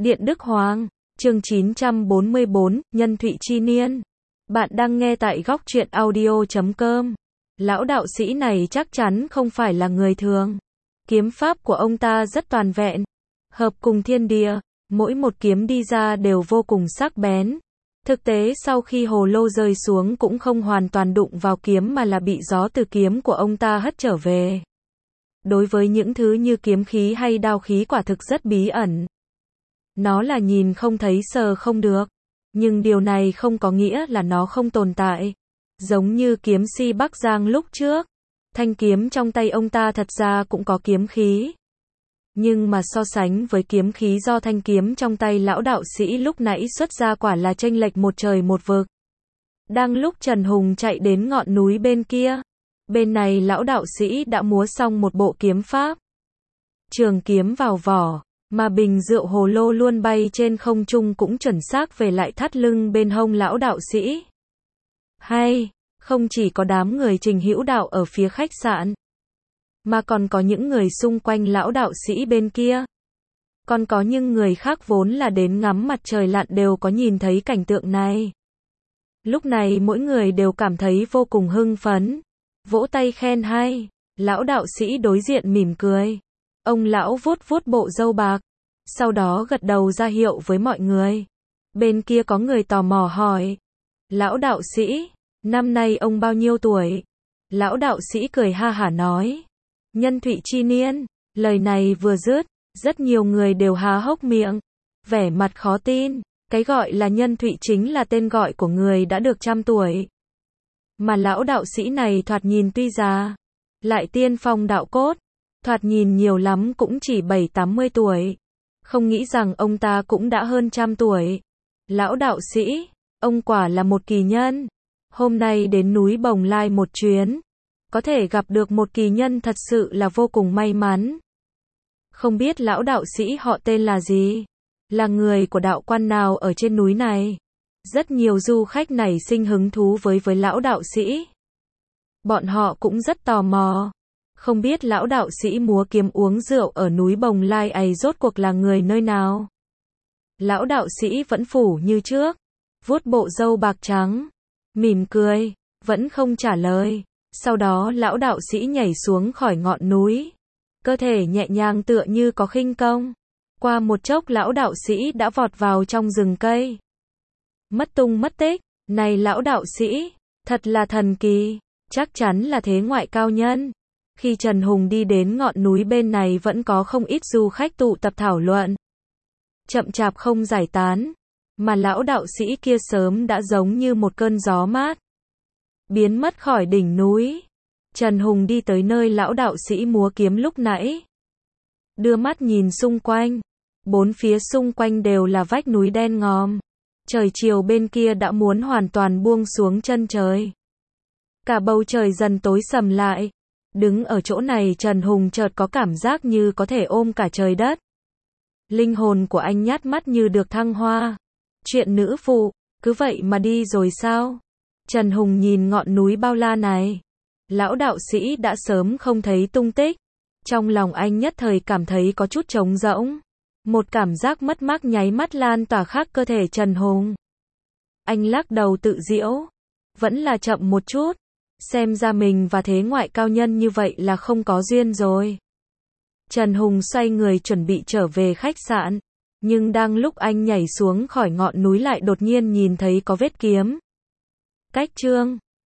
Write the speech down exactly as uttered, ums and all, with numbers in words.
Điện Đức Hoàng, chương chín trăm bốn mươi bốn, Nhân Thụy Chi Niên. Bạn đang nghe tại góc truyện audio chấm com. Lão đạo sĩ này chắc chắn không phải là người thường. Kiếm pháp của ông ta rất toàn vẹn, hợp cùng thiên địa, mỗi một kiếm đi ra đều vô cùng sắc bén. Thực tế sau khi hồ lô rơi xuống cũng không hoàn toàn đụng vào kiếm mà là bị gió từ kiếm của ông ta hất trở về. Đối với những thứ như kiếm khí hay đao khí quả thực rất bí ẩn. Nó là nhìn không thấy sờ không được. Nhưng điều này không có nghĩa là nó không tồn tại. Giống như kiếm si Bắc Giang lúc trước. Thanh kiếm trong tay ông ta thật ra cũng có kiếm khí. Nhưng mà so sánh với kiếm khí do thanh kiếm trong tay lão đạo sĩ lúc nãy xuất ra quả là chênh lệch một trời một vực. Đang lúc Trần Hùng chạy đến ngọn núi bên kia. Bên này lão đạo sĩ đã múa xong một bộ kiếm pháp. Trường kiếm vào vỏ. Mà bình rượu hồ lô luôn bay trên không trung cũng chuẩn xác về lại thắt lưng bên hông lão đạo sĩ. Hay, không chỉ có đám người Trình Hữu Đạo ở phía khách sạn, mà còn có những người xung quanh lão đạo sĩ bên kia. Còn có những người khác vốn là đến ngắm mặt trời lặn đều có nhìn thấy cảnh tượng này. Lúc này mỗi người đều cảm thấy vô cùng hưng phấn, vỗ tay khen hay. Lão đạo sĩ đối diện mỉm cười. Ông lão vuốt vuốt bộ râu bạc, sau đó gật đầu ra hiệu với mọi người. Bên kia có người tò mò hỏi. Lão đạo sĩ, năm nay ông bao nhiêu tuổi? Lão đạo sĩ cười ha hả nói. Nhân Thụy Chi Niên. Lời này vừa dứt, rất nhiều người đều há hốc miệng, vẻ mặt khó tin. Cái gọi là Nhân Thụy chính là tên gọi của người đã được trăm tuổi. Mà lão đạo sĩ này thoạt nhìn tuy già, lại tiên phong đạo cốt. Thoạt nhìn nhiều lắm cũng chỉ bảy tám mươi tuổi. Không nghĩ rằng ông ta cũng đã hơn trăm tuổi. Lão đạo sĩ, ông quả là một kỳ nhân. Hôm nay đến núi Bồng Lai một chuyến. Có thể gặp được một kỳ nhân thật sự là vô cùng may mắn. Không biết lão đạo sĩ họ tên là gì? Là người của đạo quan nào ở trên núi này? Rất nhiều du khách nảy sinh hứng thú với với lão đạo sĩ. Bọn họ cũng rất tò mò. Không biết lão đạo sĩ múa kiếm uống rượu ở núi Bồng Lai ấy rốt cuộc là người nơi nào? Lão đạo sĩ vẫn phủ như trước, vuốt bộ râu bạc trắng, mỉm cười, vẫn không trả lời. Sau đó lão đạo sĩ nhảy xuống khỏi ngọn núi, cơ thể nhẹ nhàng tựa như có khinh công. Qua một chốc lão đạo sĩ đã vọt vào trong rừng cây. Mất tung mất tích, này lão đạo sĩ, thật là thần kỳ, chắc chắn là thế ngoại cao nhân. Khi Trần Hùng đi đến ngọn núi bên này vẫn có không ít du khách tụ tập thảo luận. Chậm chạp không giải tán, mà lão đạo sĩ kia sớm đã giống như một cơn gió mát, biến mất khỏi đỉnh núi. Trần Hùng đi tới nơi lão đạo sĩ múa kiếm lúc nãy. Đưa mắt nhìn xung quanh. Bốn phía xung quanh đều là vách núi đen ngòm. Trời chiều bên kia đã muốn hoàn toàn buông xuống chân trời. Cả bầu trời dần tối sầm lại. Đứng ở chỗ này Trần Hùng chợt có cảm giác như có thể ôm cả trời đất. Linh hồn của anh nhát mắt như được thăng hoa. Chuyện nữ phụ, cứ vậy mà đi rồi sao? Trần Hùng nhìn ngọn núi bao la này. Lão đạo sĩ đã sớm không thấy tung tích. Trong lòng anh nhất thời cảm thấy có chút trống rỗng. Một cảm giác mất mát nháy mắt lan tỏa khắp cơ thể Trần Hùng. Anh lắc đầu tự giễu. Vẫn là chậm một chút. Xem ra mình và thế ngoại cao nhân như vậy là không có duyên rồi. Trần Hùng xoay người chuẩn bị trở về khách sạn. Nhưng đang lúc anh nhảy xuống khỏi ngọn núi lại đột nhiên nhìn thấy có vết kiếm. Cách chương